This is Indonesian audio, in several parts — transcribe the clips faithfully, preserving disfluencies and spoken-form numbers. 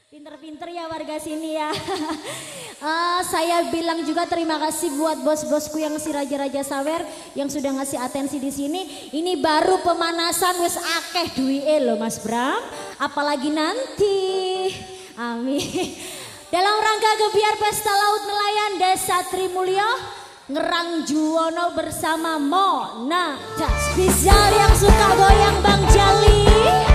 Pinter-pinter ya warga sini ya. uh, saya bilang juga terima kasih buat bos-bosku yang si Raja-Raja Sawer yang sudah ngasih atensi di sini. Ini baru pemanasan wis akeh duwike loh Mas Bram. Apalagi nanti. Amin. Dalam rangka gebiar Pesta Laut Nelayan Desa Trimulyo, Ngerang Juwono bersama Mona Das Spesial yang suka goyang Bang Jali.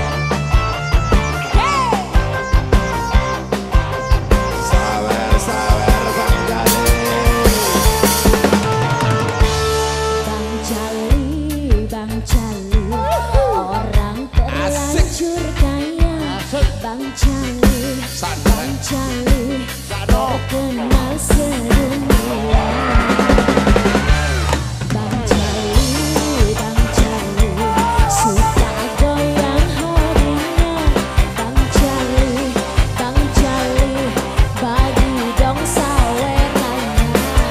Bang Jali, Bang Jali, terkenal sedunia. Bang Jali, Bang Jali, suka goyang harinya. Bang Jali, Bang Jali, bagi dong sawerannya.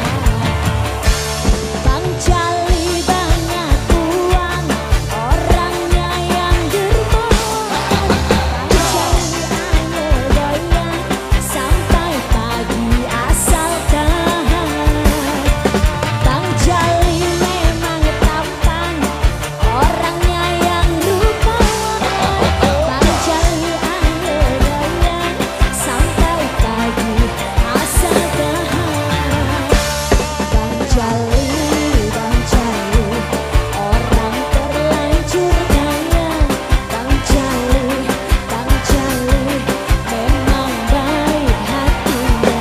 Bang Jali banyak uang, orangnya yang dermawan. Sampai pagi asal tahan. Bang Jali memang tampan, orangnya yang rupawan. Bang Jali ayo goyang sampai pagi asal tahan. Bang Jali, Bang Jali, orang terlanjur kaya. Bang Jali, Bang Jali, memang baik hatinya.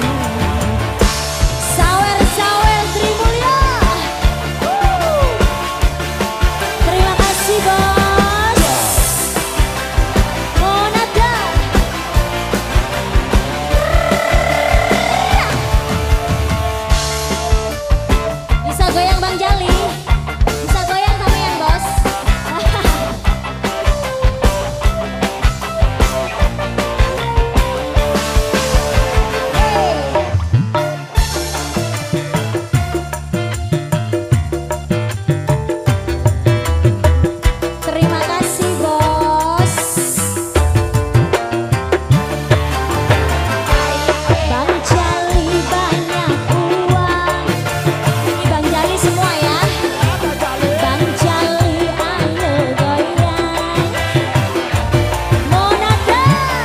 Sawer-sawer Trimulyo. Wuh. Terima kasih bos. Monada. Bisa goyang Bang Jali. Bisa goyang sampean bos. Terima kasih bos. Bang Jali banyak uang. Ini Bang Jali semua ya. Bang Jali ayo goyang. Monada.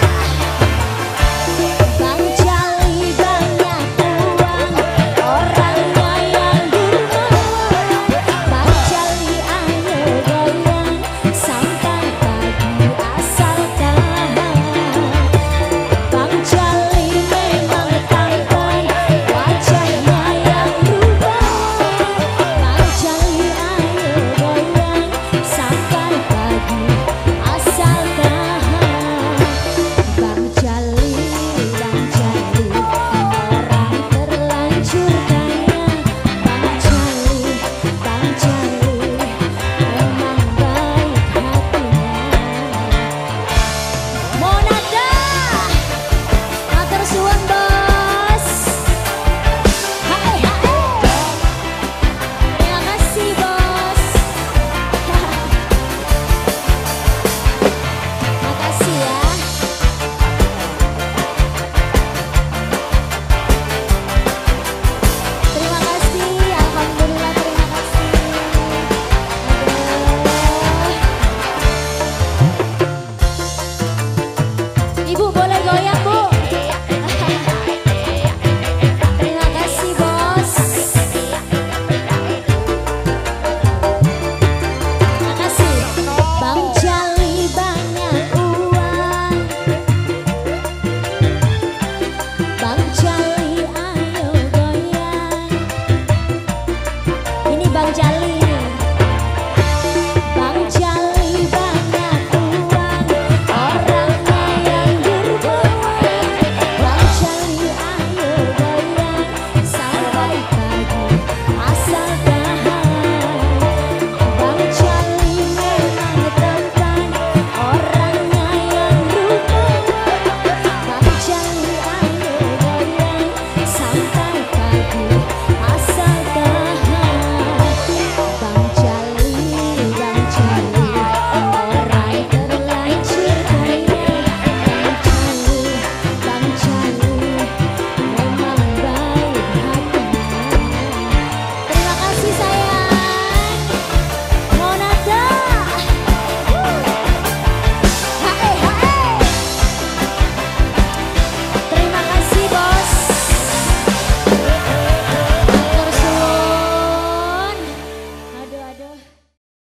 Bang Jali banyak uang, orangnya yang dermawan. Bang Jali ayo goyang sampai pagi asal tahan. Bang Jali memang tampan, wajahnya yang rupawan. Bang Jali ayo goyang sampai pagi asal tahan. Bang Jali, Bang Jali, orang terlanjur kaya. Bang Jali, Bang Jali, memang baik hatinya. Monada, matur suwun bos. Hai hai. Terima kasih bos. Makasih ya. Terima kasih, alhamdulillah terima kasih. Aduh. Ibu boleh goyang